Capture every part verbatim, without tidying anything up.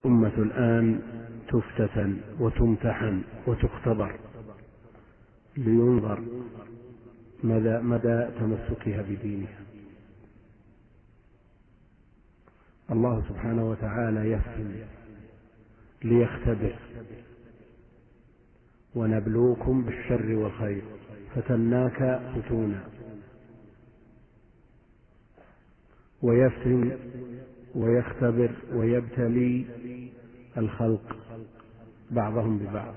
الأمة الآن تفتتن وتمتحن وتختبر لينظر مدى, مدى تمسكها بدينها. الله سبحانه وتعالى يفتن ليختبر: ونبلوكم بالشر والخير فتناك فتونا. ويفتن ويختبر ويبتلي الخلق بعضهم ببعض.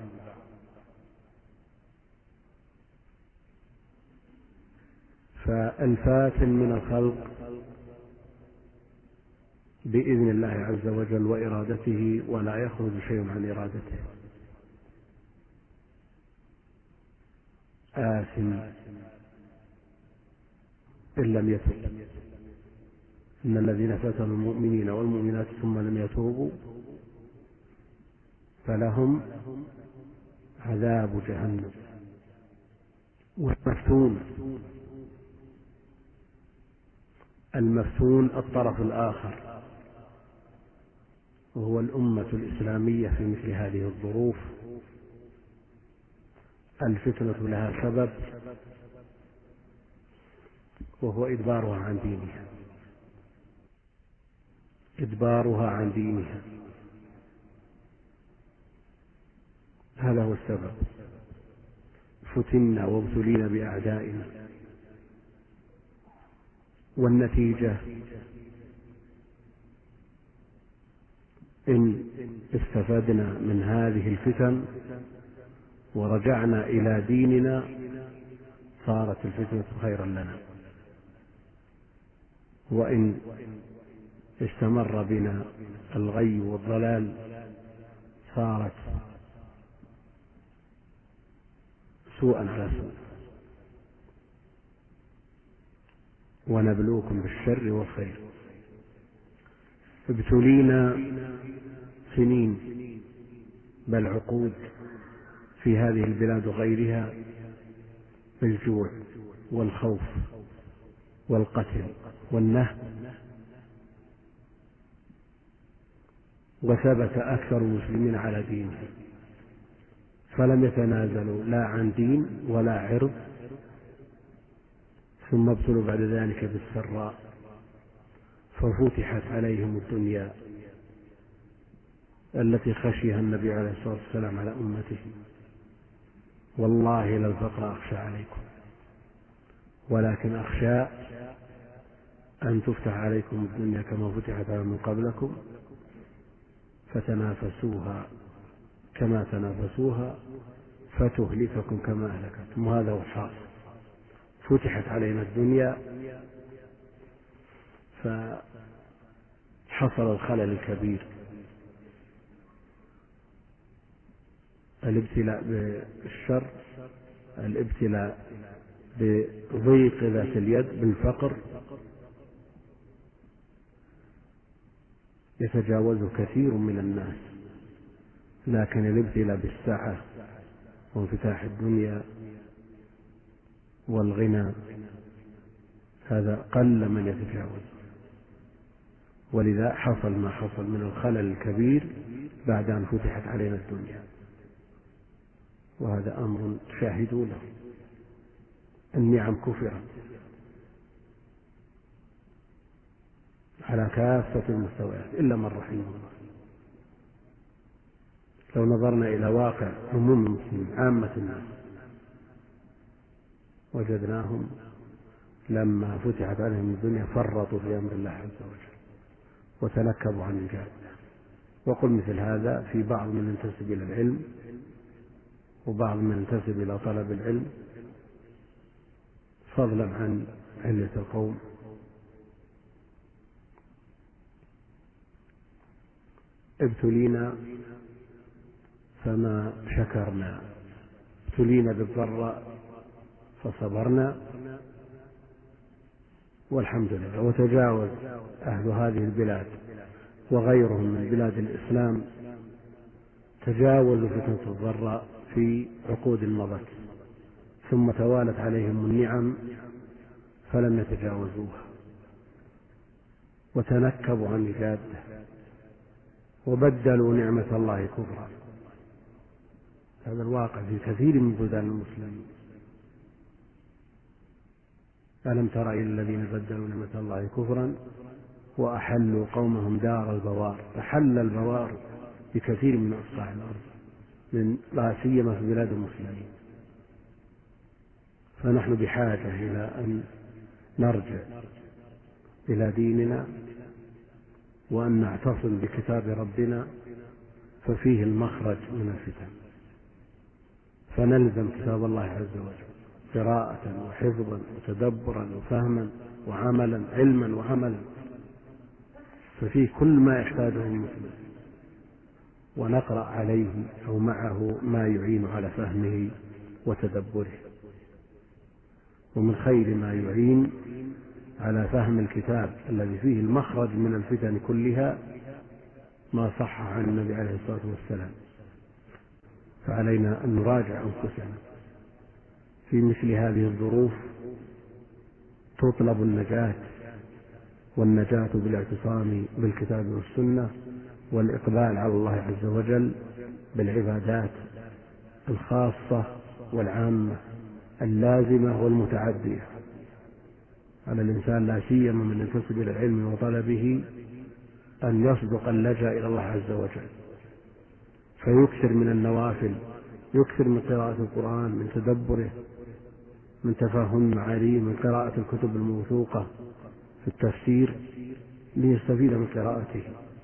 فالفاتن من الخلق بإذن الله عز وجل وإرادته، ولا يخرج شيء عن إرادته. آثم إن لم يتب. إن الذين فتنوا المؤمنين والمؤمنات ثم لم يتوبوا فلهم عذاب جهنم. والمفتون المفتون الطرف الآخر، وهو الأمة الإسلامية في مثل هذه الظروف. الفتنة لها سبب، وهو إدبارها عن دينها إدبارها عن دينها هذا هو السبب. فتنا وابتلينا بأعدائنا، والنتيجة إن استفدنا من هذه الفتن ورجعنا إلى ديننا صارت الفتنة خيرا لنا، وإن استمر بنا الغي والضلال صارت سوءا على سوء. ونبلوكم بالشر والخير. ابتلينا سنين بل عقود في هذه البلاد وغيرها بالجوع والخوف والقتل والنهب، وثبت أكثر المسلمين على دينهم فلم يتنازلوا لا عن دين ولا عرض. ثم ابتلوا بعد ذلك بالسراء ففتحت عليهم الدنيا التي خشيها النبي عليه الصلاة والسلام على أمته: والله لا الفقر أخشى عليكم ولكن أخشى أن تفتح عليكم الدنيا كما فتحت على من قبلكم فتنافسوها كما تنافسوها فتهلككم كما أهلكتم. وهذا هو الحاصل. فتحت علينا الدنيا فحصل الخلل الكبير: الابتلاء بالشر، الابتلاء بضيق ذات اليد، بالفقر يتجاوزه كثير من الناس. لكن الابتلاء بالسعة وانفتاح الدنيا والغنى هذا قل من يتجاوز. ولذا حصل ما حصل من الخلل الكبير بعد أن فتحت علينا الدنيا، وهذا أمر شاهدوا له. النعم كفرت على كافة المستويات إلا من رحمه الله. لو نظرنا إلى واقع عموم المسلمين عامة الناس وجدناهم لما فتحت عليهم الدنيا فرطوا في أمر الله عز وجل وتنكبوا عن الجادة. وقل مثل هذا في بعض من ينتسب إلى العلم وبعض من ينتسب إلى طلب العلم، فضلا عن علة القوم. ابتلينا فما شكرنا، ابتلينا بالضراء فصبرنا والحمد لله. وتجاوز أهل هذه البلاد وغيرهم من بلاد الإسلام تجاوزوا فتنة الضراء في عقود مضت، ثم توالت عليهم النعم فلم يتجاوزوها وتنكبوا عن الجادة وبدلوا نعمة الله كفرا. هذا الواقع في كثير من بلدان المسلمين. ألم تر إلى الذين بدلوا نعمة الله كفرا وأحلوا قومهم دار البوار. أحل البوار بكثير من أقطاع الأرض، من لا سيما في بلاد المسلمين. فنحن بحاجة إلى أن نرجع إلى ديننا وأن نعتصم بكتاب ربنا، ففيه المخرج من الفتن، فنلزم كتاب الله عز وجل قراءة وحفظا وتدبرا وفهما وعملا، علما وعملا، ففيه كل ما يحتاجه المسلم، ونقرأ عليه أو معه ما يعين على فهمه وتدبره. ومن خير ما يعين على فهم الكتاب الذي فيه المخرج من الفتن كلها ما صح عن النبي عليه الصلاة والسلام. فعلينا أن نراجع أنفسنا في مثل هذه الظروف. تطلب النجاة، والنجاة بالاعتصام بالكتاب والسنة، والإقبال على الله عز وجل بالعبادات الخاصة والعامة، اللازمة والمتعدية. على الإنسان لا سيما من ينتسب إلى العلم وطلبه أن يصدق اللجأ إلى الله عز وجل، فيكثر من النوافل، يكثر من قراءة القرآن، من تدبره، من تفهم معانيه، من قراءة الكتب الموثوقة في التفسير ليستفيد من قراءته.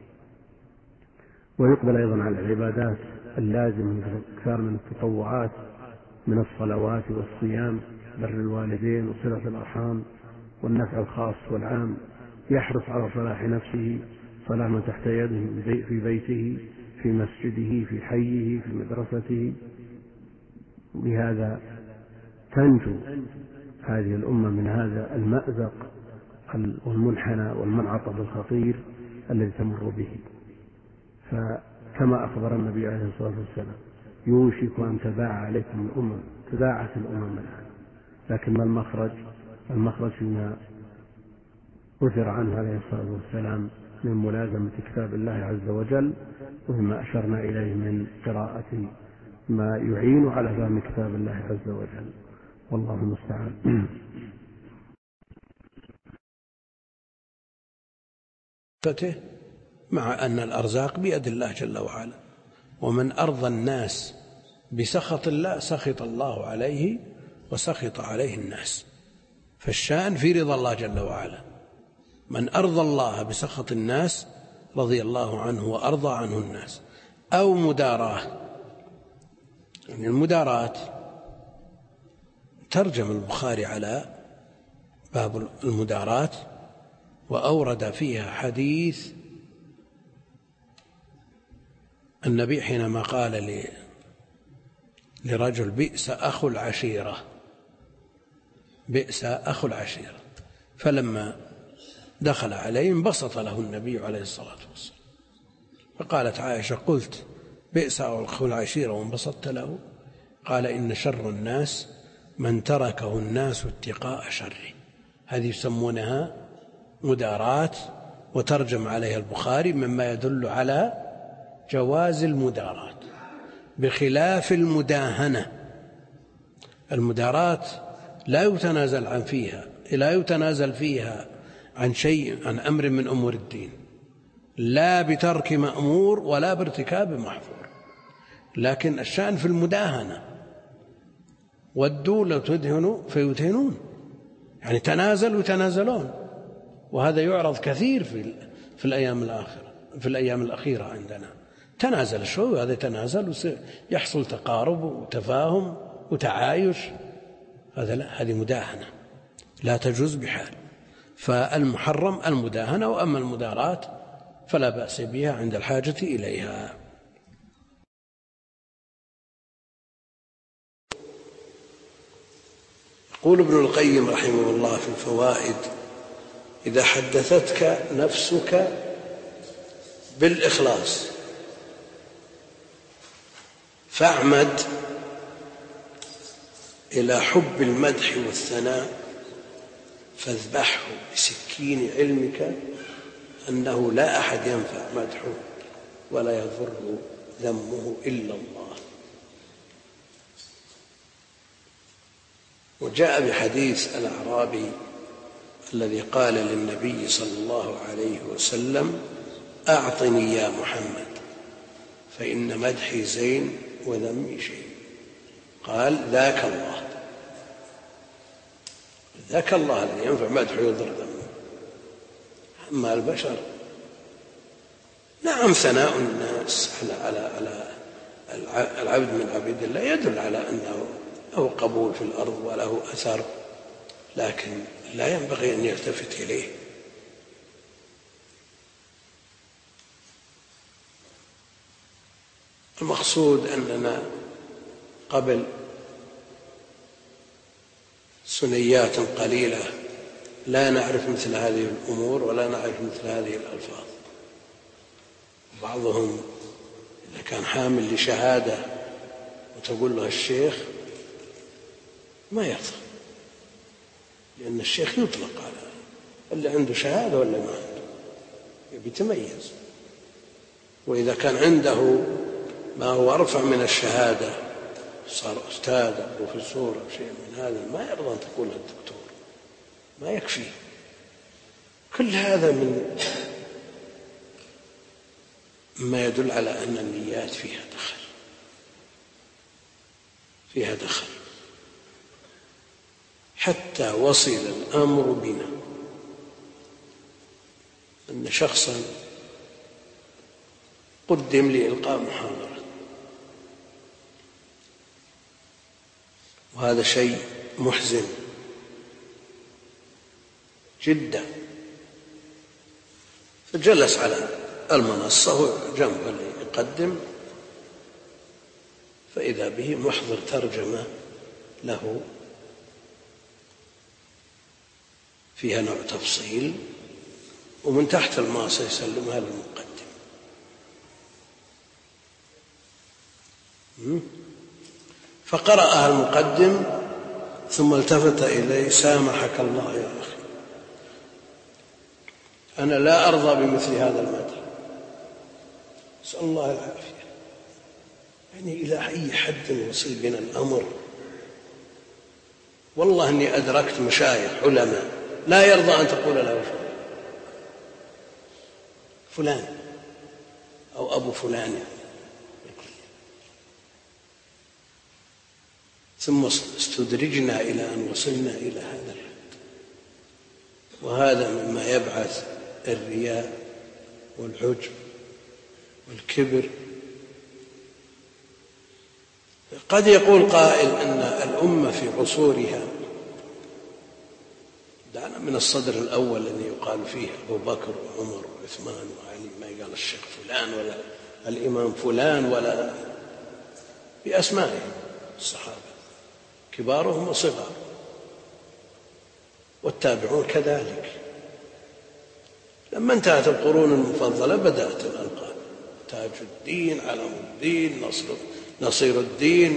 ويقبل أيضا على العبادات اللازمة، كثار من التطوعات من الصلوات والصيام، بر الوالدين وصلة الأرحام والنفع الخاص والعام. يحرص على صلاح نفسه، صلاح من تحت يده في بيته، في مسجده، في حيه، في مدرسته. بهذا تنجو هذه الأمة من هذا المأزق والمنحنى والمنعطف الخطير الذي تمر به. فكما أخبر النبي عليه الصلاة والسلام: يوشك أن تداعى عليكم الأمم. تداعت الأمم الآن، لكن ما المخرج؟ المخرج فيما أثر عنه عليه الصلاة والسلام من ملازمة كتاب الله عز وجل، ومما أشرنا إليه من قراءة ما يعين على فهم كتاب الله عز وجل. والله المستعان. مع أن الأرزاق بيد الله جل وعلا، ومن أرضى الناس بسخط الله سخط الله عليه وسخط عليه الناس. فالشأن في رضا الله جل وعلا. من أرضى الله بسخط الناس رضي الله عنه وأرضى عنه الناس. أو مداراة، يعني المداراة ترجم البخاري على باب المداراة، وأورد فيها حديث النبي حينما قال لرجل: بئس أخو العشيرة، بئس أخو العشيرة. فلما دخل عليه انبسط له النبي عليه الصلاة والسلام. فقالت عائشة: قلت بئس أخو العشيرة وانبسطت له؟ قال: إن شر الناس من تركه الناس اتقاء شره. هذه يسمونها مدارات، وترجم عليها البخاري مما يدل على جواز المدارات بخلاف المداهنة. المدارات لا يتنازل عن فيها لا يتنازل فيها عن شيء، عن أمر من أمور الدين، لا بترك مأمور ولا بارتكاب محظور. لكن الشأن في المداهنة: ودوا لو تدهنوا فيدهنون، يعني تنازل ويتنازلون. وهذا يعرض كثير في في الأيام الآخرة في الأيام الأخيرة عندنا. تنازل شوي وهذا يتنازل، ويحصل تقارب وتفاهم وتعايش. هذا لا، هذه مداهنة لا تجوز بحال. فالمحرم المداهنة، وأما المدارات فلا بأس بها عند الحاجة إليها. يقول ابن القيم رحمه الله في الفوائد: إذا حدثتك نفسك بالإخلاص فاعمد إلى حب المدح والثناء، فاذبحه بسكين علمك أنه لا أحد ينفع مدحه ولا يضر ذمه إلا الله. وجاء بحديث الأعرابي الذي قال للنبي صلى الله عليه وسلم: أعطني يا محمد فإن مدحي زين وذمي شيء. قال: ذاك الله، ذاك الله الذي ينفع مدحه ويضر ذمه. أما البشر نعم، ثناء الناس على على العبد من عبيد الله يدل على أنه له قبول في الأرض وله أثر، لكن لا ينبغي أن يلتفت إليه. المقصود أننا قبل سنيات قليلة لا نعرف مثل هذه الأمور ولا نعرف مثل هذه الألفاظ. بعضهم إذا كان حامل لشهادة وتقول له الشيخ ما يرضى، لأن الشيخ يطلق على اللي عنده شهادة ولا ما عنده، يبي يتميز. وإذا كان عنده ما هو أرفع من الشهادة، صار أستاذ أو بروفيسور أو شيء من هذا، ما يرضى أن تقول الدكتور، ما يكفي. كل هذا من ما يدل على أن النيات فيها دخل فيها دخل حتى وصل الأمر بنا أن شخصا قدم لإلقاء محاضرة، وهذا شيء محزن جدا، فجلس على المنصة جنب اللي يقدم، فإذا به محضر ترجمة له فيها نوع تفصيل، ومن تحت الماصة يسلمها للمقدم. فقرأها المقدم ثم التفت إليه: سامحك الله يا أخي، أنا لا أرضى بمثل هذا المدح، أسأل الله العافية. يعني إلى أي حد وصل بنا الأمر؟ والله أني أدركت مشايخ علماء لا يرضى أن تقول له فلان أو أبو فلان، ثم استدرجنا إلى أن وصلنا إلى هذا الحد. وهذا مما يبعث الرياء والعجب والكبر. قد يقول قائل أن الأمة في عصورها، دعنا من الصدر الأول الذي يقال فيه أبو بكر وعمر وعثمان وعلي، ما يقال الشيخ فلان ولا الإمام فلان ولا بأسمائهم الصحابة كبارهم وصغار، والتابعون كذلك. لما انتهت القرون المفضلة بدأت الألقاب: تاج الدين، علم الدين، نصر نصير الدين.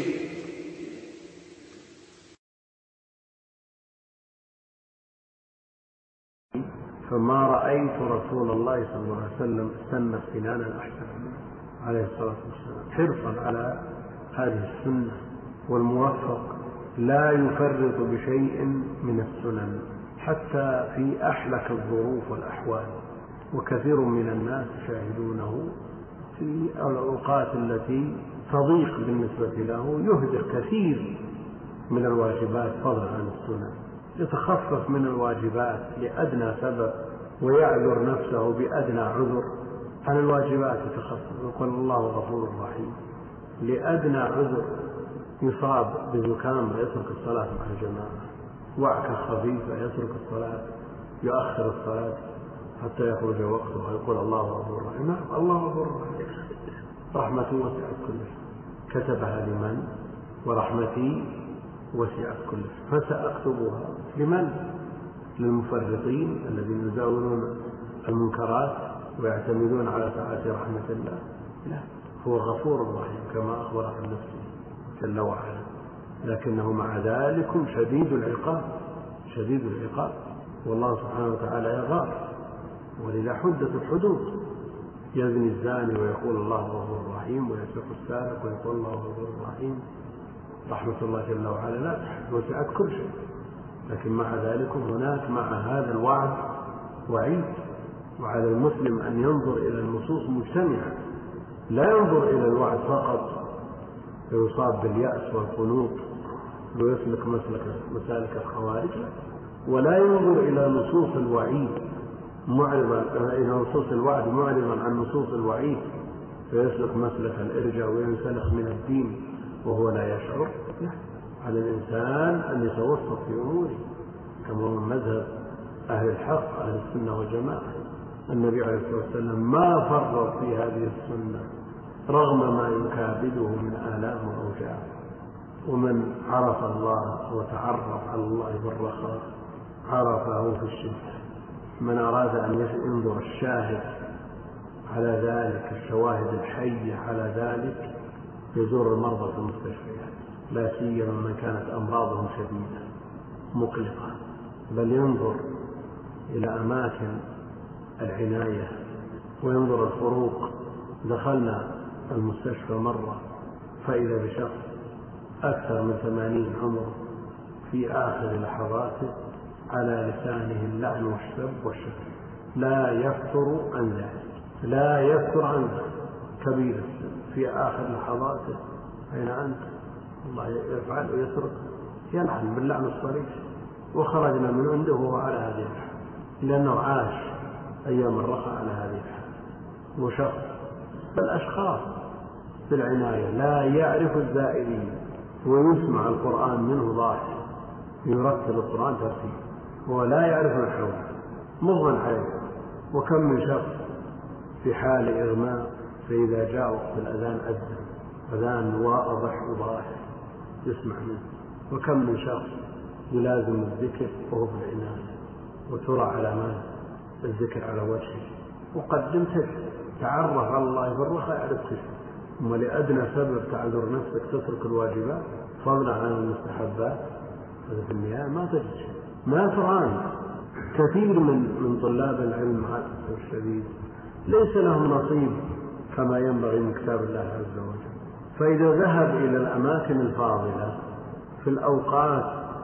فما رأيت رسول الله صلى الله عليه وسلم سن سنانا أحسن منه عليه الصلاة والسلام، حرصا على هذه السنة. والموفق لا يفرط بشيء من السنن حتى في أحلك الظروف والأحوال، وكثير من الناس يشاهدونه في الأوقات التي تضيق بالنسبة له يهدر كثير من الواجبات فضلا عن السنن، يتخفف من الواجبات لأدنى سبب ويعذر نفسه بأدنى عذر عن الواجبات، يتخفف. يقول الله غفور رحيم. لأدنى عذر يصاب بزكام يترك الصلاة مع الجماعة، وعكة خفيفة يترك الصلاة، يؤخر الصلاة حتى يخرج وقتها، يقول الله غفور رحيم. نعم، الله غفور رحيم، رحمته وسعت كل شيء، كتبها لمن؟ ورحمتي وسعت كل شيء، فسأكتبها لمن؟ للمفرطين الذين يزاولون المنكرات ويعتمدون على سعة رحمة الله. لا، هو غفور رحيم كما أخبر عن نفسه جل وعلا، لكنه مع ذلك شديد العقاب، شديد العقاب. والله سبحانه وتعالى يغار، ولذا حدت الحدود. يزني الزاني ويقول الله غفور رحيم، ويسرق السارق ويقول الله غفور رحيم، رحمة الله جل وعلا لا تحد وسعت كل شيء. لكن مع ذلك هناك مع هذا الوعد وعيد، وعلى المسلم أن ينظر إلى النصوص مجتمعة، لا ينظر إلى الوعد فقط فيصاب باليأس والقنوط ويسلك مسلك مسالك الخوارج، ولا ينظر إلى نصوص الوعيد معرضا إلى نصوص الوعد معرضا عن نصوص الوعيد فيسلك مسلك الإرجاء وينسلخ من الدين وهو لا يشعر. على الإنسان أن يتوسط في أموره كما هو مذهب أهل الحق أهل السنة والجماعة. النبي عليه الصلاة والسلام ما فرط في هذه السنة رغم ما يكابده من آلام وأوجاع. ومن عرف الله وتعرف على الله بالرخاء عرفه في الشدة. من أراد أن ينظر الشاهد على ذلك، الشواهد الحية على ذلك، يزور المرضى في المستشفيات، لا سيما من كانت أمراضهم شديدة مقلقة، بل ينظر إلى أماكن العناية وينظر الفروق. دخلنا المستشفى مرة فإذا بشخص أكثر من ثمانين عمره في آخر لحظاته على لسانه اللعن والسب والشتم، لا يفتر عن ذلك، لا يفتر عن ذلك، كبير السن في آخر لحظاته. أين أنت؟ الله يفعل ويترك، يلعن باللعن الصريح. وخرجنا من عنده وهو على هذه الحال، لأنه عاش أيام الرخاء على هذه الحال. وشخص فالأشخاص في العناية لا يعرف الزائرين ويسمع القرآن منه ضاحك، يرتل القرآن ترتيل ولا يعرف من حوله مضمن عليه. وكم من شخص في حال إغماء فإذا جاء وقت الأذان أذن أذان واضح وضاحك يسمع منه. وكم من شخص يلازم الذكر وهو في العناية وترى علامات الذكر على وجهه. وقدم تفهم، تعرف على الله بالرخاء يعرف تفهم. ثم لأدنى سبب تعذر نفسك تترك الواجبات فضلا عن المستحبات، هذا في النهاية ما تجد شيء، ما تران. كثير من من طلاب العلم مع الأسف الشديد ليس لهم نصيب كما ينبغي من كتاب الله عز وجل. فإذا ذهب إلى الأماكن الفاضلة في الأوقات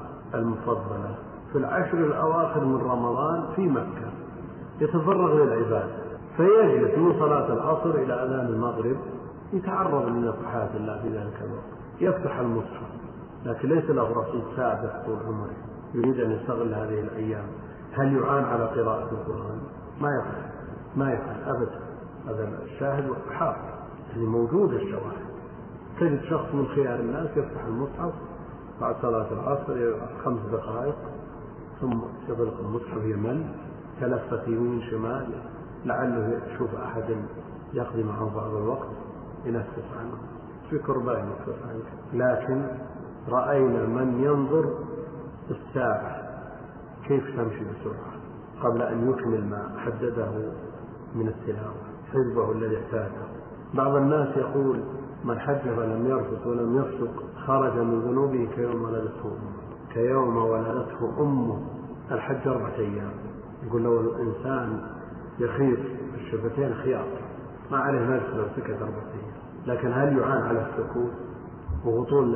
المفضلة في العشر الأواخر من رمضان في مكة يتفرغ للعبادة، فيجلس من صلاة العصر إلى أذان المغرب يتعرض لنفحات الله في ذلك الوقت، يفتح المصحف، لكن ليس له رصيد ثابت طول عمره، يريد أن يستغل هذه الأيام. هل يعان على قراءة القرآن؟ ما يفعل ما يفعل أبدا. هذا الشاهد والحاضر يعني موجود الشواهد. تجد شخص من خيار الناس يفتح المصحف بعد صلاة العصر خمس دقائق ثم يغلق المصحف يمل، تلفت يمين شمال لعله يشوف أحد يقضي معه بعض الوقت ينفس عنه في كربان ينفس عنه. لكن رأينا من ينظر الساعة كيف تمشي بسرعة قبل أن يكمل ما حدده من التلاوة حزبه الذي احتاجه. بعض الناس يقول من حج فلم يرفث ولم يفسق خرج من ذنوبه كيوم ولدته أمه كيوم ولدته أمه. الحج أربعة أيام، يقول لو الإنسان يخيط الشفتين خياط ما عليه نفس لو سكت أربعة أيام. لكن هل يعان على السكوت وطول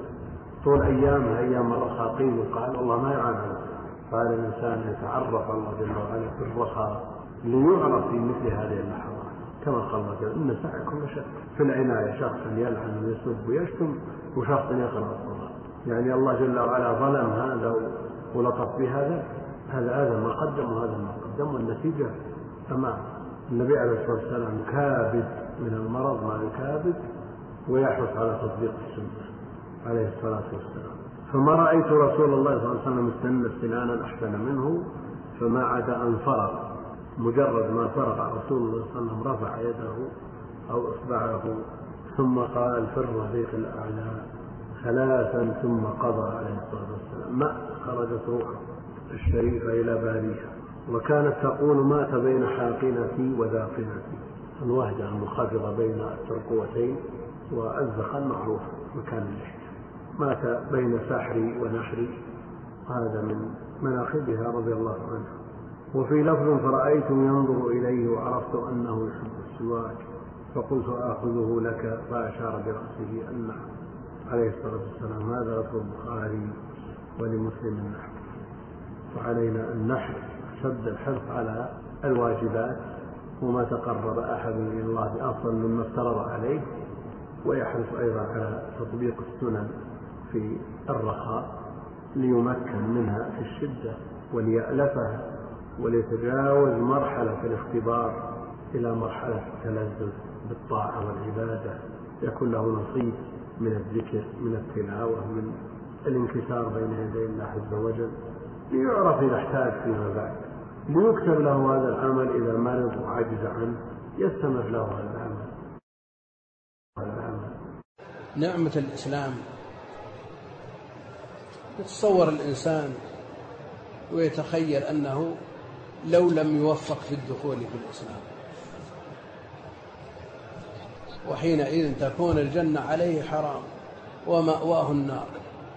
طول أيامها أيام الرخاء؟ قيل وقال والله ما يعان على السكوت. قال الإنسان يتعرف الله جل وعلا في الرخاء ليعرف في مثل هذه اللحظات كما قال الله جل إن سعيكم لشتى. في العناية شخص يلعن ويسب ويشتم وشخص يقرأ القرآن، يعني الله جل وعلا ظلم هذا ولطف بهذا، هذا هذا ما قدم وهذا ما قدم، والنتيجة أمام. النبي عليه الصلاة والسلام كابد من المرض ما يكابد ويحرص على تطبيق السنة عليه الصلاة والسلام. فما رأيت رسول الله صلى الله عليه وسلم استنى استنانا أحسن منه، فما عدا أن فرغ، مجرد ما فرغ رسول الله صلى الله عليه وسلم رفع يده أو إصبعه ثم قال في الرفيق الأعلى ثلاثا ثم قضى عليه الصلاة والسلام. ما خرجت روحه الشريفة إلى باريها، وكانت تقول مات بين حاقنتي وذاقنتي، الوهجة المنخفضة بين الترقوتين والزخة المعروف مكان اللحية، مات بين سحري ونحري، هذا من مناقبها رضي الله عنها. وفي لفظ فرأيت ينظر إليه وعرفت أنه يحب السواك، فقلت آخذه لك، فأشار برأسه أن عليه الصلاة والسلام. هذا لفظ البخاري ولمسلم النحو. وعلينا أن نحرص شد الحرص على الواجبات، وما تقرب أحد إلى الله بأفضل مما افترض عليه، ويحرص أيضا على تطبيق السنن في الرخاء ليمكن منها في الشدة وليألفها، وليتجاوز مرحلة الاختبار إلى مرحلة التلذذ بالطاعة والعبادة، يكون له نصيب من الذكر، من التلاوة، من الانكسار بين يدي الله عز وجل، ليعرف إذا احتاج فيما بعد، ليكتب له هذا العمل إذا مرض وعجز عنه، يستمر له هذا العمل. نعمة الإسلام يتصور الإنسان ويتخيل أنه لو لم يوفق في الدخول في الإسلام، وحينئذ تكون الجنة عليه حرام ومأواه النار،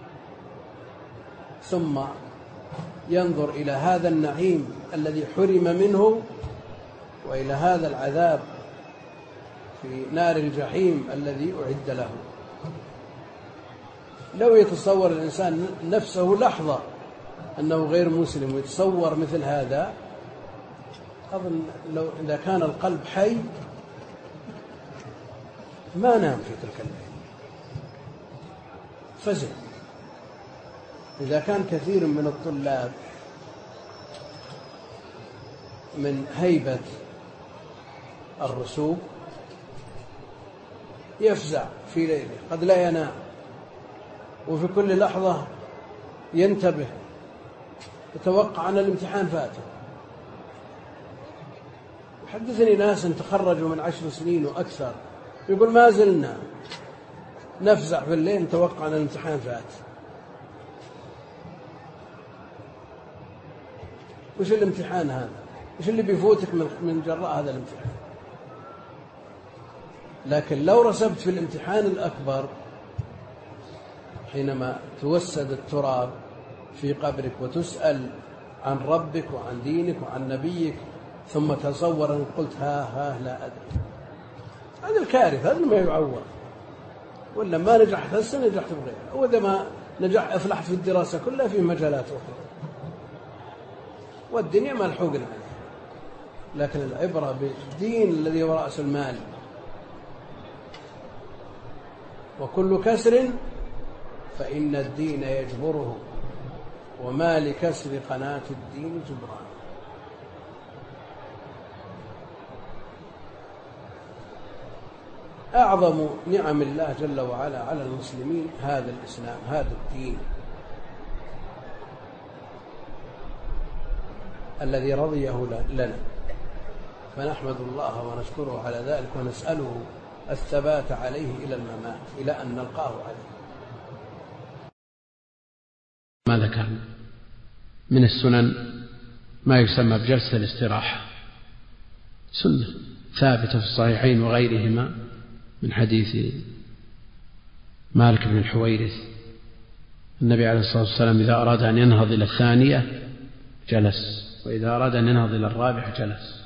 ثم ينظر إلى هذا النعيم الذي حرم منه، وإلى هذا العذاب في نار الجحيم الذي أعد له. لو يتصور الإنسان نفسه لحظة أنه غير مسلم ويتصور مثل هذا، أظن لو إذا كان القلب حي ما نام في تلك الليلة، فزع. إذا كان كثير من الطلاب من هيبة الرسوب يفزع في ليله، قد لا ينام، وفي كل لحظة ينتبه، يتوقع أن الامتحان فاته. حدثني ناس تخرجوا من عشر سنين وأكثر، يقول ما زلنا نفزع في الليل نتوقع أن الامتحان فات. وش الامتحان هذا؟ وش اللي بيفوتك من جراء هذا الامتحان؟ لكن لو رسبت في الامتحان الأكبر حينما توسد التراب في قبرك وتسأل عن ربك وعن دينك وعن نبيك، ثم تصور أن قلت ها ها لا أدري، هذا الكارثة، هذا ما يعور. ولا ما نجحت هسه نجحت بغيرها، وإذا ما نجح أفلحت في الدراسة كلها في مجالات أخرى، والدنيا ملحوقنا عليها. لكن العبرة بالدين الذي هو رأس المال، وكل كسر فإن الدين يجبره، وما لكسر قناة الدين جبران. أعظم نعم الله جل وعلا على المسلمين هذا الإسلام، هذا الدين الذي رضيه لنا، فنحمد الله ونشكره على ذلك، ونسأله الثبات عليه إلى الممات، إلى أن نلقاه عليه. ما ذكر من السنن ما يسمى بجلسة الاستراحة، سنة ثابتة في الصحيحين وغيرهما من حديث مالك بن الحويرث، النبي عليه الصلاة والسلام إذا أراد أن ينهض إلى الثانية جلس، وإذا أراد أن ينهض إلى الرابعة جلس.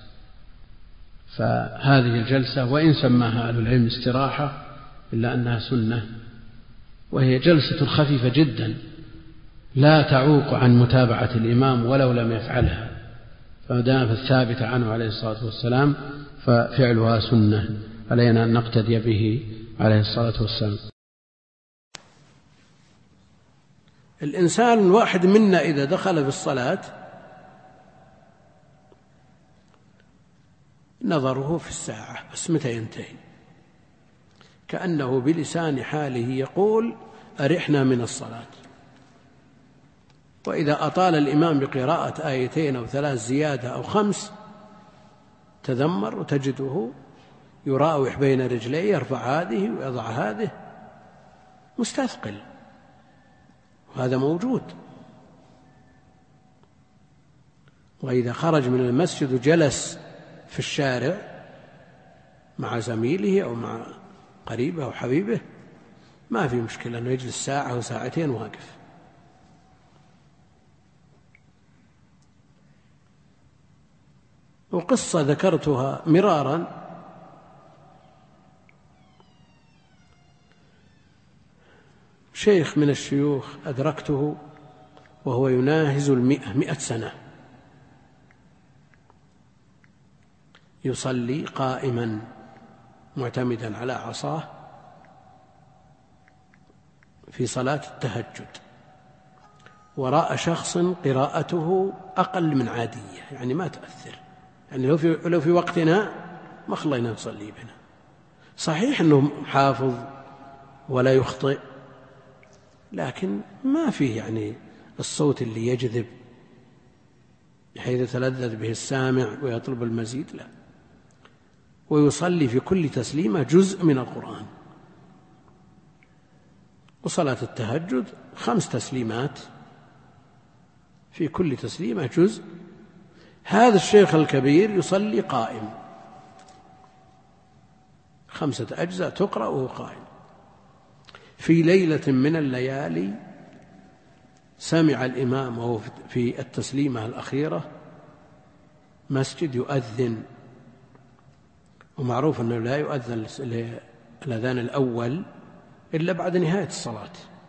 فهذه الجلسة وإن سماها أهل العلم استراحة إلا أنها سنة، وهي جلسة خفيفة جدا لا تعوق عن متابعة الإمام ولو لم يفعلها، فدام الثابتة عنه عليه الصلاة والسلام ففعلها سنة، علينا أن نقتدي به عليه الصلاة والسلام. الإنسان الواحد منا إذا دخل في الصلاة نظره في الساعة، بس متى ينتهي؟ كأنه بلسان حاله يقول أرحنا من الصلاة. وإذا أطال الإمام بقراءة آيتين أو ثلاث زيادة أو خمس تذمر، وتجده يراوح بين رجليه، يرفع هذه ويضع هذه، مستثقل، وهذا موجود. وإذا خرج من المسجد وجلس في الشارع مع زميله أو مع قريبه أو حبيبه ما في مشكلة أنه يجلس ساعة أو ساعتين واقف. وقصة ذكرتها مرارا شيخ من الشيوخ أدركته وهو يناهز المئة مئة سنة يصلي قائما معتمدا على عصاه في صلاة التهجد، وراء شخص قراءته أقل من عادية، يعني ما تأثر، يعني لو في, لو في وقتنا ما خلينا نصلي بنا. صحيح أنه حافظ ولا يخطئ، لكن ما فيه يعني الصوت اللي يجذب بحيث يتلذذ به السامع ويطلب المزيد، لا. ويصلي في كل تسليمة جزء من القرآن. وصلاة التهجد خمس تسليمات، في كل تسليمة جزء. هذا الشيخ الكبير يصلي قائم، خمسة أجزاء تقرأ وهو قائم. في ليلة من الليالي سمع الإمام وهو في التسليمة الأخيرة مسجد يؤذن، ومعروف أنه لا يؤذن الأذان الأول إلا بعد نهاية الصلاة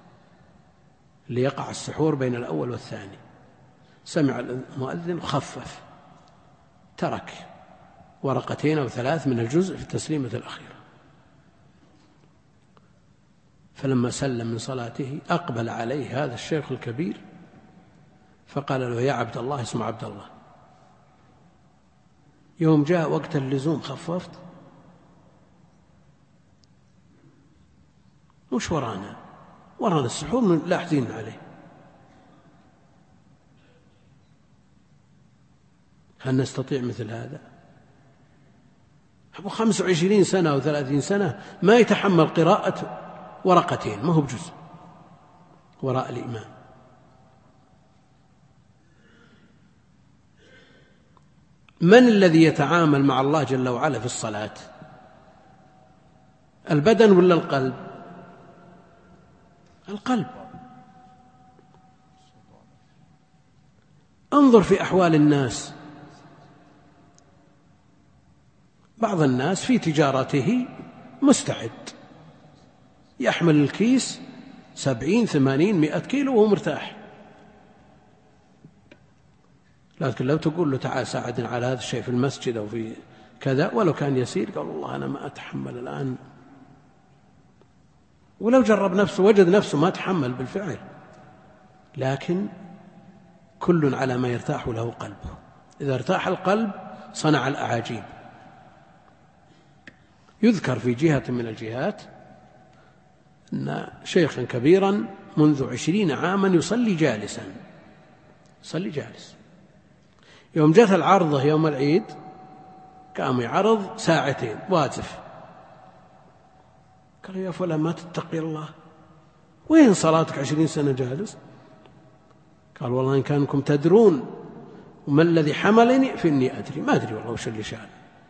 ليقع السحور بين الأول والثاني. سمع المؤذن خفف، ترك ورقتين أو ثلاث من الجزء في التسليمة الأخيرة، فلما سلم من صلاته أقبل عليه هذا الشيخ الكبير فقال له: يا عبد الله، اسمه عبد الله، يوم جاء وقت اللزوم خففت؟ وش ورانا؟ ورانا السحور من لاحظين عليه. هل نستطيع مثل هذا؟ أبو خمس وعشرين سنة أو ثلاثين سنة ما يتحمل قراءة ورقتين، ما هو بجزء وراء الإمام. من الذي يتعامل مع الله جل وعلا في الصلاة؟ البدن ولا القلب؟ القلب. انظر في أحوال الناس، بعض الناس في تجارته مستعد يحمل الكيس سبعين ثمانين مئة كيلو وهو مرتاح، لكن لو تقول له تعال ساعدنا على هذا الشيء في المسجد أو في كذا ولو كان يسير، قال والله أنا ما أتحمل الآن. ولو جرب نفسه وجد نفسه ما تحمل بالفعل. لكن كل على ما يرتاح له قلبه، إذا ارتاح القلب صنع الأعاجيب. يذكر في جهة من الجهات أن شيخا كبيرا منذ عشرين عاما يصلي جالسا، يصلي جالس. يوم جاءت العرضة يوم العيد قام يعرض ساعتين واقف، قال: يا فلان ما تتقي الله، وين صلاتك عشرين سنة جالس؟ قال: والله إن كانكم تدرون وما الذي حملني فإني أدري، ما أدري والله وش اللي شأن.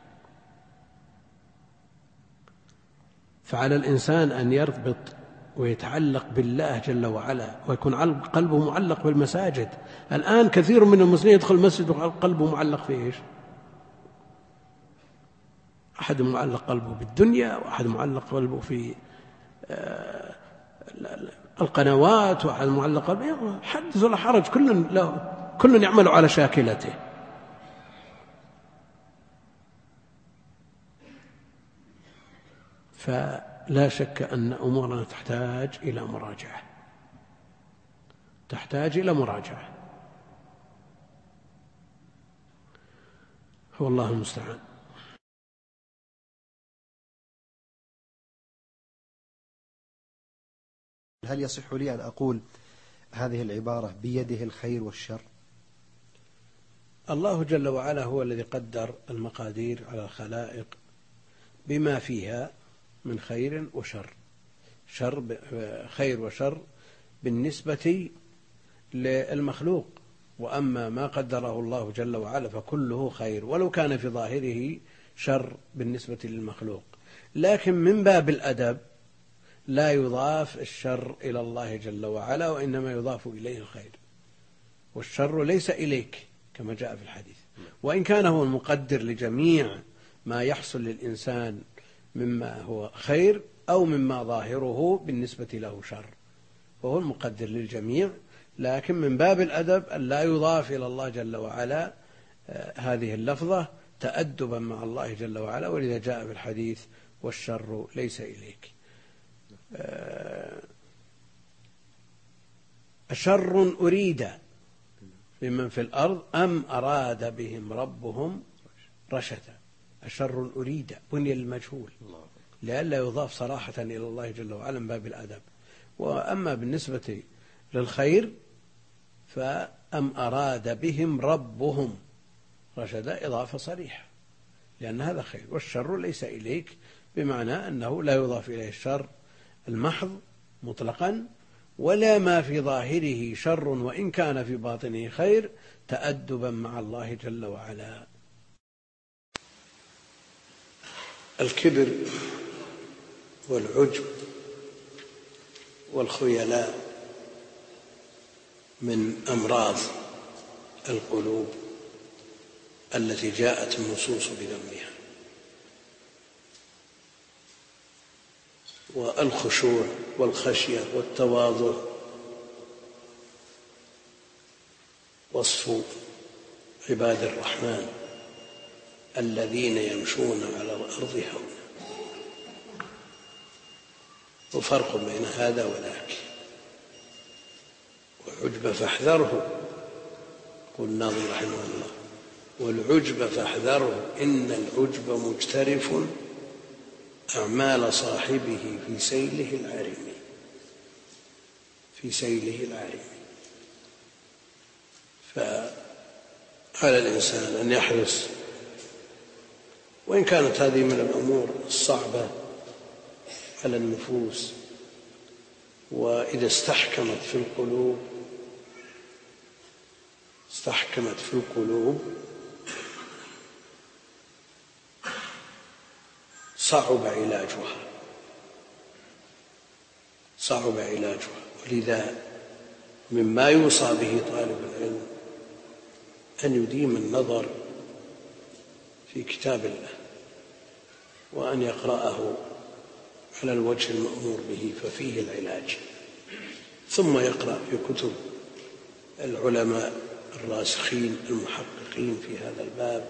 فعلى الإنسان أن يربط ويتعلق بالله جل وعلا ويكون قلبه معلق بالمساجد. الآن كثير من المسلمين يدخل المسجد وقلبه معلق في إيش؟ أحد معلق قلبه بالدنيا، وأحد معلق قلبه في القنوات، وأحد معلق قلبه حدث ولا حرج، كل كل يعمل على شاكلته. فلا شك أن أمورنا تحتاج إلى مراجعة، تحتاج إلى مراجعة، هو الله المستعان. هل يصح لي أن أقول هذه العبارة بيده الخير والشر؟ الله جل وعلا هو الذي قدر المقادير على الخلائق بما فيها من خير وشر، شر خير وشر بالنسبة للمخلوق، وأما ما قدره الله جل وعلا فكله خير ولو كان في ظاهره شر بالنسبة للمخلوق. لكن من باب الأدب لا يضاف الشر إلى الله جل وعلا، وإنما يضاف إليه الخير، والشر ليس إليك كما جاء في الحديث، وإن كان هو المقدر لجميع ما يحصل للإنسان مما هو خير أو مما ظاهره بالنسبة له شر. وهو المقدر للجميع، لكن من باب الأدب أن لا يضاف إلى الله جل وعلا هذه اللفظة تأدبا مع الله جل وعلا، ولذا جاء في الحديث والشر ليس إليك. أشر أريد بمن في الأرض أم أراد بهم ربهم رشدا. أشر أريد بني المجهول لئلا يضاف صراحة إلى الله جل وعلا من باب الأدب. وأما بالنسبة للخير فأم أراد بهم ربهم رشدا إضافة صريحة، لأن هذا خير. والشر ليس إليك بمعنى أنه لا يضاف إليه الشر المحض مطلقا، ولا ما في ظاهره شر وإن كان في باطنه خير، تأدبا مع الله جل وعلا. الكبر والعجب والخيلاء من أمراض القلوب التي جاءت النصوص بذمها. والخشوع والخشية والتواضع وصف عباد الرحمن الذين يمشون على الأرض هونا. وفرق بين هذا وذاك. والعجب فاحذره، قل الناظم رحمه الله، والعجب فاحذره إن العجب مجترف أعمال صاحبه في سيله العارم. في سيله العارم. فعلى الإنسان أن يحرص، وإن كانت هذه من الأمور الصعبة على النفوس، وإذا استحكمت في القلوب استحكمت في القلوب صعب علاجها صعب علاجها ولذا مما يوصى به طالب العلم أن يديم النظر في كتاب الله، وأن يقرأه على الوجه المأمور به ففيه العلاج، ثم يقرأ في كتب العلماء الراسخين المحققين في هذا الباب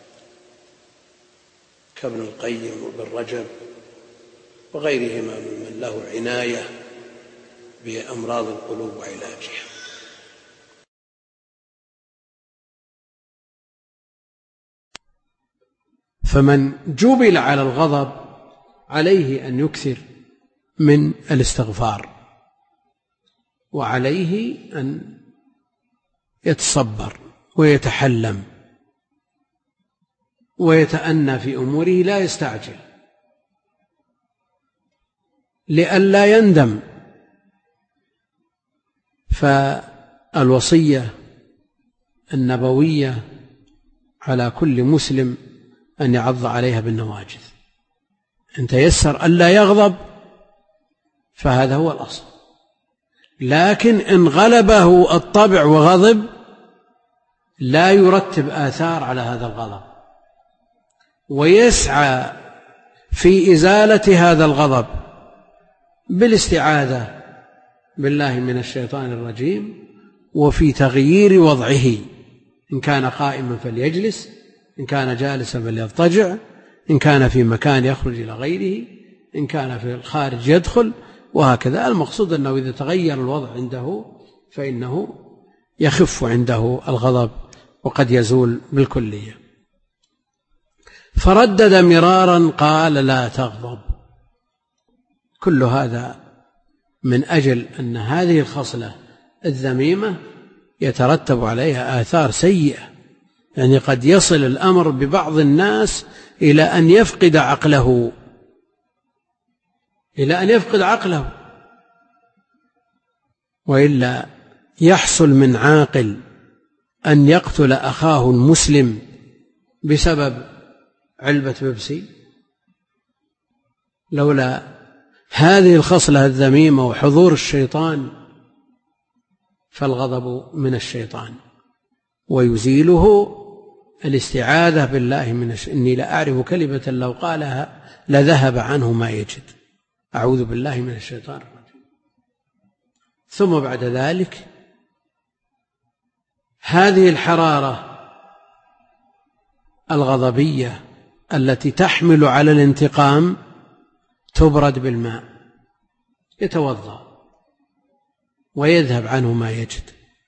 كابن القيم وابن رجب وغيرهما ممن له عناية بأمراض القلوب وعلاجها. فمن جبل على الغضب عليه أن يكثر من الاستغفار، وعليه أن يتصبر ويتحلم ويتأنى في أموره، لا يستعجل لئلا يندم. فالوصية النبوية على كل مسلم أن يعض عليها بالنواجذ. إن تيسر ألا يغضب فهذا هو الأصل، لكن إن غلبه الطبع وغضب لا يرتب آثار على هذا الغضب، ويسعى في إزالة هذا الغضب بالاستعاذة بالله من الشيطان الرجيم، وفي تغيير وضعه. إن كان قائما فليجلس، إن كان جالسا فليضطجع، إن كان في مكان يخرج إلى غيره، إن كان في الخارج يدخل، وهكذا. المقصود أنه إذا تغير الوضع عنده فإنه يخف عنده الغضب وقد يزول بالكلية. فردد مرارا قال لا تغضب. كل هذا من أجل أن هذه الخصلة الذميمة يترتب عليها آثار سيئة، يعني قد يصل الأمر ببعض الناس إلى أن يفقد عقله إلى أن يفقد عقله وإلا يحصل من عاقل أن يقتل أخاه المسلم بسبب علبة بيبسي؟ لولا هذه الخصلة الذميمة وحضور الشيطان فالغضب من الشيطان، ويزيله الاستعاذة بالله من الش... إني لأعرف كلمة لو قالها لذهب عنه ما يجد. أعوذ بالله من الشيطان الرجيم. ثم بعد ذلك هذه الحرارة الغضبية التي تحمل على الانتقام تبرد بالماء، يتوضأ ويذهب عنه ما يجد،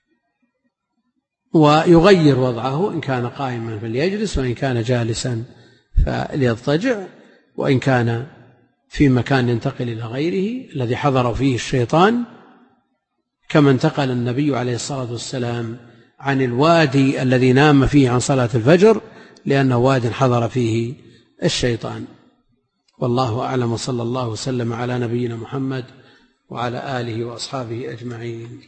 ويغير وضعه، إن كان قائما فليجلس، وإن كان جالسا فليضطجع، وإن كان في مكان ينتقل إلى غيره الذي حضر فيه الشيطان، كما انتقل النبي عليه الصلاة والسلام عن الوادي الذي نام فيه عن صلاة الفجر لأنه واد حضر فيه الشيطان. والله أعلم، وصلى الله وسلم على نبينا محمد وعلى آله وأصحابه أجمعين.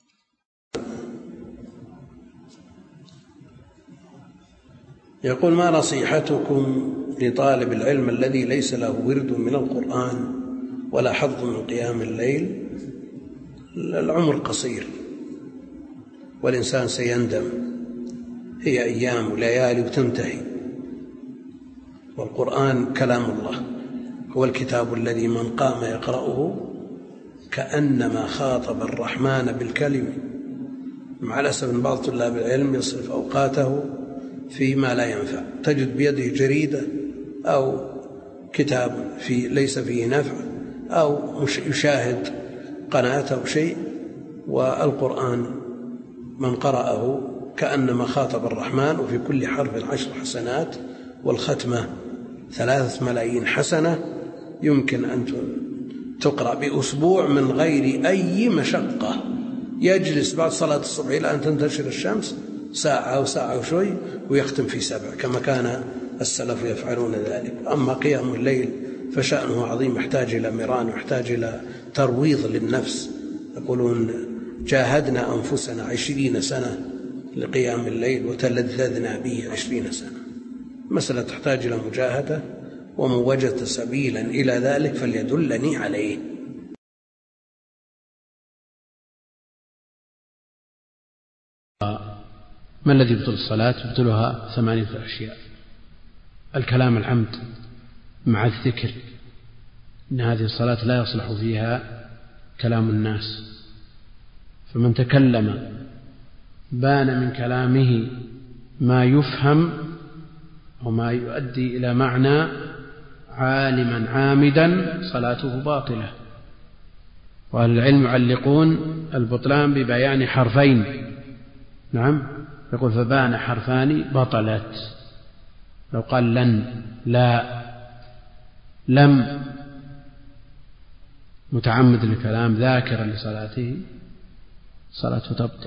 يقول: ما نصيحتكم لطالب العلم الذي ليس له ورد من القرآن ولا حظ من قيام الليل؟ العمر قصير والإنسان سيندم، هي أيام وليالي وتنتهي، والقرآن كلام الله، هو الكتاب الذي من قام يقرأه كأنما خاطب الرحمن بالكلمة. مع الأسف أن بعض طلاب العلم يصرف أوقاته فيما لا ينفع، تجد بيده جريدة أو كتاب في ليس فيه نفع، أو يشاهد قناة أو شيء، والقرآن من قرأه كأنما خاطب الرحمن، وفي كل حرف عشر حسنات، والختمة ثلاثة ملايين حسنة، يمكن أن تقرأ بأسبوع من غير أي مشقة. يجلس بعد صلاة الصبح إلى أن تنتشر الشمس ساعة أو ساعة وشوي، ويختم في سبع كما كان السلف يفعلون ذلك. أما قيام الليل فشأنه عظيم، يحتاج إلى مران، ويحتاج إلى ترويض للنفس. يقولون: جاهدنا أنفسنا عشرين سنة لقيام الليل وتلذذنا به عشرين سنة. مسألة تحتاج إلى مجاهدة، ومن وجد سبيلا إلى ذلك فليدلني عليه. ما الذي يبطل الصلاة؟ يبطلها ثمانية أشياء: الكلام العمد مع الذكر، إن هذه الصلاة لا يصلح فيها كلام الناس، فمن تكلم بان من كلامه ما يفهم وما يؤدي إلى معنى عالما عامدا صلاته باطلة. وأهل العلم يعلقون البطلان ببيان حرفين، نعم، يقول: فبان حرفان بطلت. لو قال لن، لا، لم، متعمد الكلام ذاكرا لصلاته، صلاته تبطل.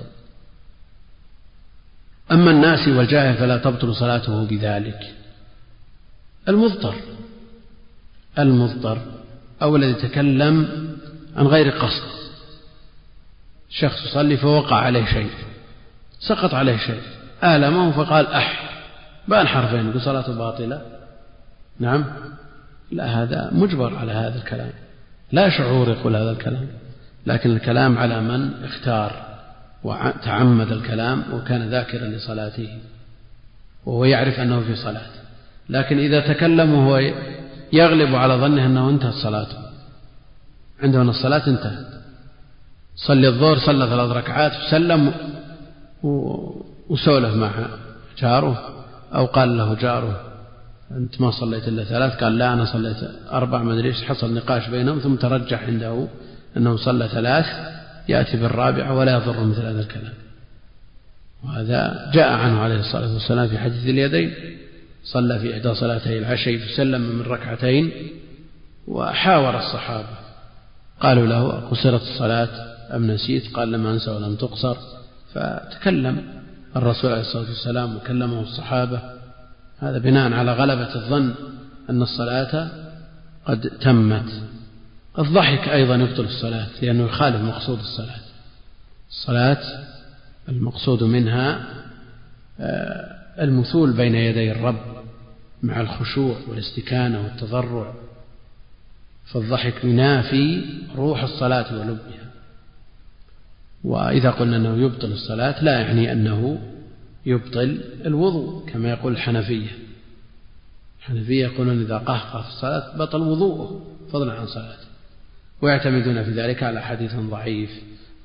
أما الناس والجاهل فلا تبطل صلاته بذلك. المضطر المضطر أو الذي يتكلم عن غير قصد، شخص يصلي فوقع عليه شيء، سقط عليه شيء، آلمه فقال أح، بان حرفين، يقول صلاته باطلة؟ نعم، لا، هذا مجبر على هذا الكلام، لا شعور يقول هذا الكلام، لكن الكلام على من اختار وتعمد الكلام وكان ذاكرا لصلاته وهو يعرف أنه في صلاة. لكن إذا تكلم وهو يغلب على ظنه أنه انتهت صلاته، عنده أن الصلاة انتهت، صلي الظهر، صلى ثلاث ركعات، سلم وسولف مع جاره، أو قال له جاره: أنت ما صليت إلا ثلاث؟ قال: لا، أنا صليت أربع. ما أدري إيش حصل نقاش بينهم، ثم ترجح عنده أنه صلى ثلاث، يأتي بالرابعة ولا يضر مثل هذا الكلام. وهذا جاء عنه عليه الصلاة والسلام في حديث اليدين، صلى في إحدى صلاتي العشي فسلم من ركعتين، وحاور الصحابة، قالوا له: قصرت الصلاة أم نسيت؟ قال: لم أنسى ولم تقصر. فتكلم الرسول عليه الصلاة والسلام وكلمه الصحابة، هذا بناء على غلبة الظن أن الصلاة قد تمت. الضحك أيضا يبطل الصلاة، لأنه يخالف مقصود الصلاة. الصلاة المقصود منها المثول بين يدي الرب مع الخشوع والاستكانة والتضرع، فالضحك ينافي روح الصلاة ولبها. وإذا قلنا أنه يبطل الصلاة لا يعني أنه يبطل الوضوء كما يقول الحنفية. الحنفية يقولون إذا قهقه في الصلاة بطل وضوءه فضلا عن صلاته، ويعتمدون في ذلك على حديث ضعيف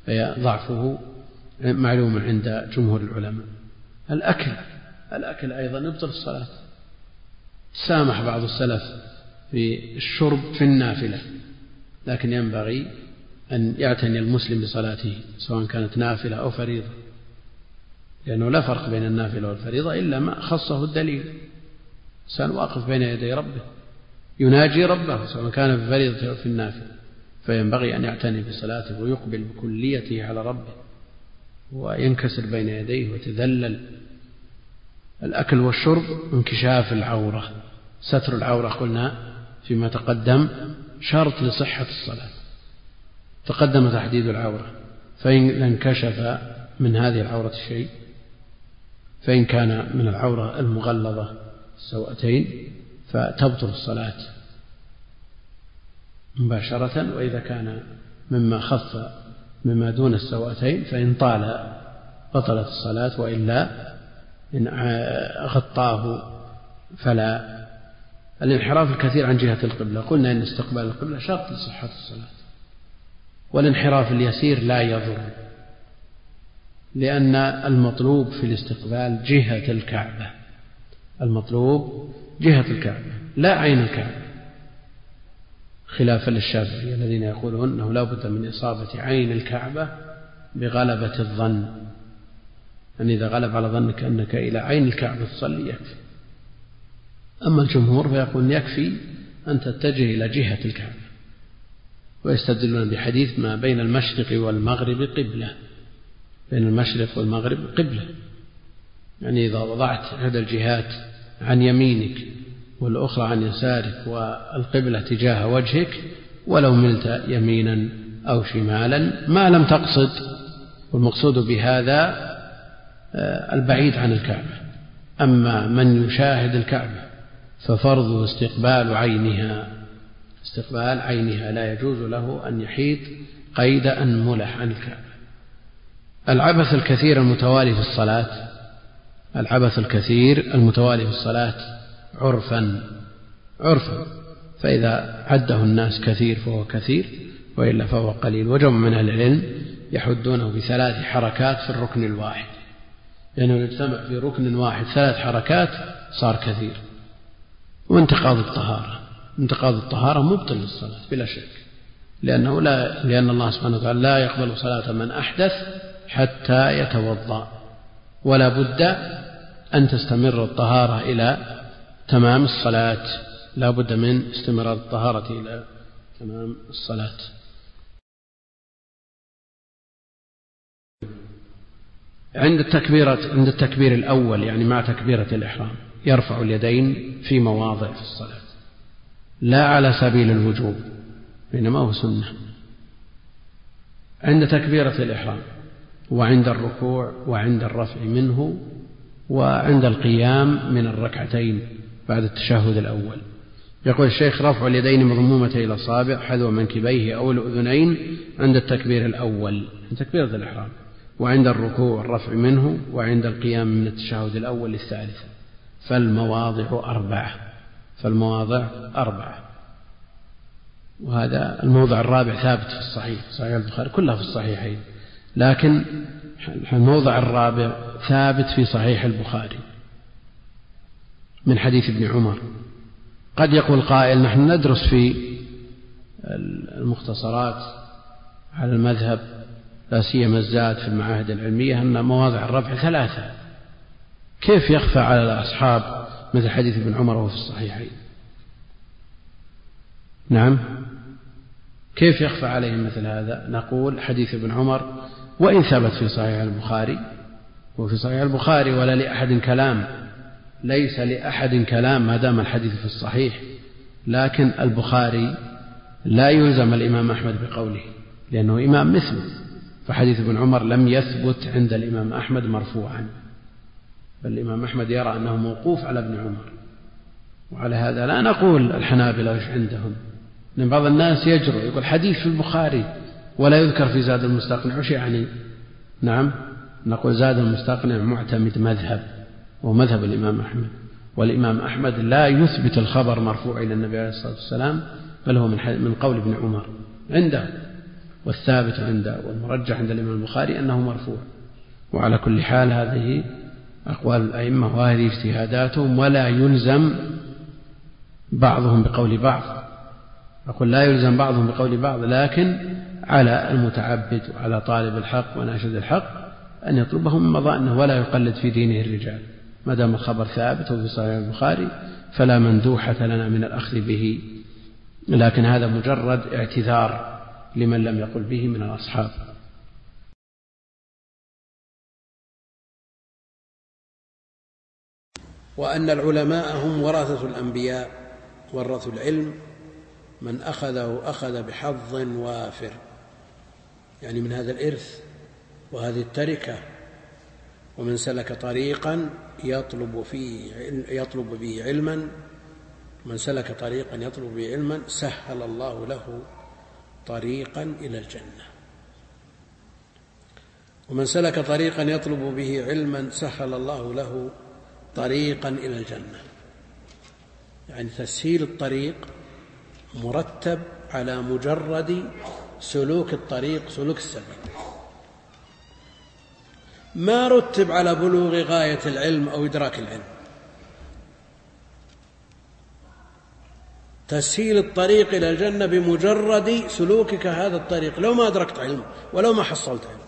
ضعفه معلوم عند جمهور العلماء. الأكل الأكل أيضا يبطل الصلاة. سامح بعض السلف في الشرب في النافلة، لكن ينبغي أن يعتني المسلم بصلاته سواء كانت نافلة أو فريضة، لأنه لا فرق بين النافلة والفريضة إلا ما خصه الدليل. إنسان واقف بين يدي ربه يناجي ربه سواء كان في الفريضة أو في النافلة، فينبغي أن يعتني بصلاته ويقبل بكليته على ربه وينكسر بين يديه وتذلل. الأكل والشرب انكشاف العورة، ستر العورة قلنا فيما تقدم شرط لصحة الصلاة، تقدم تحديد العورة، فإن انكشف من هذه العورة شيء، فإن كان من العورة المغلظة السوأتين فتبطل الصلاة مباشرة، وإذا كان مما خف مما دون السوأتين فإن طال بطلت الصلاة، وإلا إن غطاه فلا. الانحراف الكثير عن جهة القبلة، قلنا إن استقبال القبلة شرط لصحة الصلاة، والانحراف اليسير لا يضر، لأن المطلوب في الاستقبال جهة الكعبة، المطلوب جهة الكعبة لا عين الكعبة، خلافا للشافعية الذين يقولون أنه لا بد من إصابة عين الكعبة بغلبة الظن، أن إذا غلب على ظنك أنك إلى عين الكعبة تصلي يكفي. أما الجمهور فيقول يكفي أن تتجه إلى جهة الكعبة، ويستدلون بحديث ما بين المشرق والمغرب قبلة، بين المشرق والمغرب قبلة، يعني إذا وضعت إحدى الجهات عن يمينك والأخرى عن يسارك والقبلة تجاه وجهك، ولو ملت يمينا أو شمالا ما لم تقصد، والمقصود بهذا البعيد عن الكعبة. أما من يشاهد الكعبة ففرض استقبال عينها، استقبال عينها لا يجوز له أن يحيد قيد أنملة عن الكعبة. العبث الكثير المتوالي في الصلاة، العبث الكثير المتوالي في الصلاة عرفا عرفا فإذا عده الناس كثير فهو كثير، وإلا فهو قليل. وجمع من أهل العلم يحدونه بثلاث حركات في الركن الواحد، لأنه يعني يجتمع في ركن واحد ثلاث حركات صار كثير. وانتقاض الطهارة، انتقاض الطهارة مبطل للصلاة بلا شك، لأنه لا لأن الله سبحانه وتعالى لا يقبل صلاة من أحدث حتى يتوضأ، ولا بد أن تستمر الطهارة إلى تمام الصلاة، لا بد من استمرار الطهارة إلى تمام الصلاة. عند التكبيرة عند التكبير الأول يعني مع تكبيرة الإحرام يرفع اليدين في مواضع في الصلاة، لا على سبيل الوجوب إنما هو سنة. عند تكبيرة الإحرام وعند الركوع وعند الرفع منه وعند القيام من الركعتين بعد التشهد الأول. يقول الشيخ رفع اليدين مضمومتي إلى الأصابع حذو منكبيه أو الأذنين عند التكبير الأول عند تكبيرة الإحرام، وعند الركوع والرفع منه، وعند القيام من التشهد الأول للثالثة. فالمواضع أربعة فالمواضع أربعة وهذا الموضع الرابع ثابت في الصحيح، صحيح البخاري كلها في الصحيحين، لكن الموضع الرابع ثابت في صحيح البخاري من حديث ابن عمر. قد يقول قائل نحن ندرس في المختصرات على المذهب لا سيما الزاد في المعاهد العلمية أن مواضع الرفع ثلاثة، كيف يخفى على الأصحاب مثل حديث ابن عمر وهو في الصحيحين؟ نعم، كيف يخفى عليهم مثل هذا؟ نقول حديث ابن عمر وإن ثبت في صحيح البخاري وفي صحيح البخاري ولا لأحد كلام، ليس لأحد كلام ما دام الحديث في الصحيح، لكن البخاري لا يلزم الإمام أحمد بقوله لأنه إمام مثله، فحديث ابن عمر لم يثبت عند الإمام أحمد مرفوعا، بل الإمام أحمد يرى أنه موقوف على ابن عمر. وعلى هذا لا نقول الحنابلة وش عندهم، لأن بعض الناس يجرؤ يقول حديث في البخاري ولا يذكر في زاد المستقنع، وش يعني؟ نعم، نقول زاد المستقنع معتمد مذهب ومذهب الإمام أحمد، والإمام أحمد لا يثبت الخبر مرفوع إلى النبي عليه الصلاة والسلام، بل هو من قول ابن عمر عنده. والثابت عند والمرجح عند الإمام البخاري أنه مرفوع. وعلى كل حال هذه أقوال الأئمة وهذه اجتهاداتهم، ولا يلزم بعضهم بقول بعض. أقول لا يلزم بعضهم بقول بعض، لكن على المتعبد وعلى طالب الحق وناشد الحق أن يطلبه من مظانه ولا يقلد في دينه الرجال. ما دام الخبر ثابت وفي صحيح البخاري فلا مندوحة لنا من الأخذ به، لكن هذا مجرد اعتذار لمن لم يقل به من الأصحاب. وأن العلماء هم ورثة الأنبياء، ورثوا العلم، من أخذه أخذ بحظ وافر، يعني من هذا الإرث وهذه التركة. ومن سلك طريقا يطلب فيه يطلب به علما من سلك طريقا يطلب به علما سهل الله له طريقا إلى الجنة. ومن سلك طريقا يطلب به علما سهل الله له طريقا إلى الجنة، يعني تسهيل الطريق مرتب على مجرد سلوك الطريق، سلوك السبيل، ما رتب على بلوغ غاية العلم أو إدراك العلم. تسهيل الطريق إلى الجنة بمجرد سلوكك هذا الطريق، لو ما أدركت علم ولو ما حصلت علم.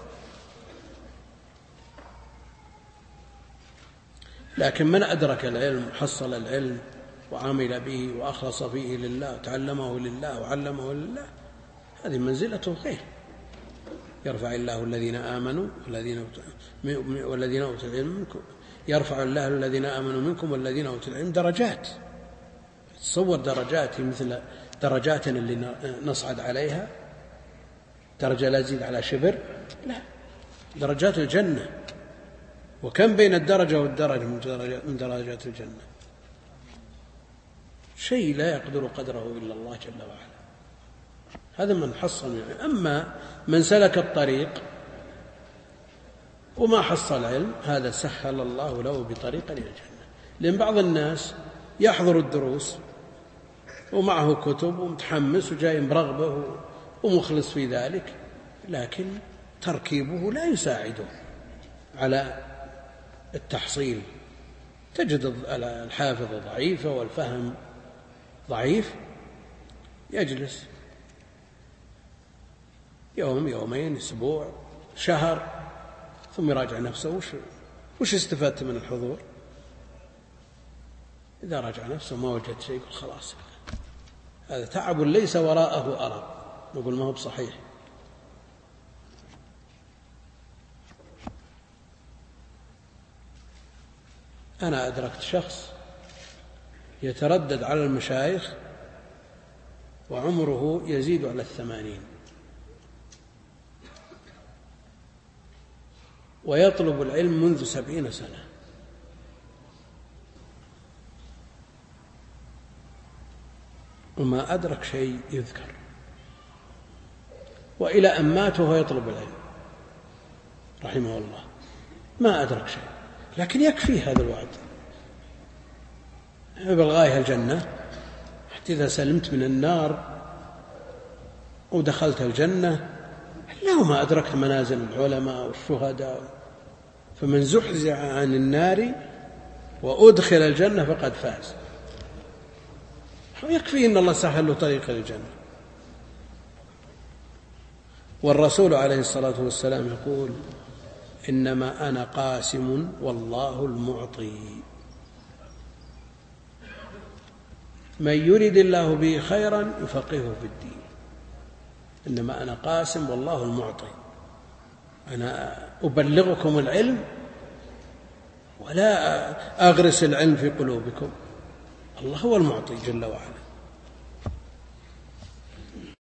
لكن من أدرك العلم حصل العلم وعمل به وأخلص فيه لله وتعلمه لله وعلمه لله، هذه منزلته خير. يرفع الله الذين آمنوا والذين والذين أوتوا العلم منكم، يرفع الله الذين آمنوا منكم والذين أوتوا العلم درجات. تصور درجات مثل درجاتنا اللي نصعد عليها، درجة لا تزيد على شبر، لا، درجات الجنة. وكم بين الدرجة والدرجة من درجات الجنة، شيء لا يقدر قدره إلا الله جل وعلا. هذا من حصل يعني. أما من سلك الطريق وما حصل علم، هذا سهل الله له بطريقة إلى الجنة. لأن بعض الناس يحضر الدروس ومعه كتب ومتحمس وجاي برغبة ومخلص في ذلك، لكن تركيبه لا يساعده على التحصيل. تجد الحافظة ضعيفة والفهم ضعيف، يجلس يوم يومين أسبوع شهر ثم يراجع نفسه، وش, وش استفدت من الحضور؟ إذا راجع نفسه ما وجد شيء يقول خلاص هذا تعب ليس وراءه أرى، نقول ما هو بصحيح. أنا أدركت شخص يتردد على المشايخ وعمره يزيد على الثمانين، ويطلب العلم منذ سبعين سنة، وما أدرك شيء يذكر، وإلى أن مات وهو يطلب العلم رحمه الله، ما أدرك شيء. لكن يكفي هذا الوعد بالغاية الجنة، حتى إذا سلمت من النار ودخلت الجنة لو ما أدركت منازل العلماء والشهداء، فمن زحزح عن النار وأدخل الجنة فقد فاز. يكفي إن الله سهل له طريق الجنة. والرسول عليه الصلاة والسلام يقول إنما أنا قاسم والله المعطي، من يريد الله به خيرا يفقهه في الدين. إنما أنا قاسم والله المعطي، أنا أبلغكم العلم ولا أغرس العلم في قلوبكم، الله هو المعطي جل وعلا.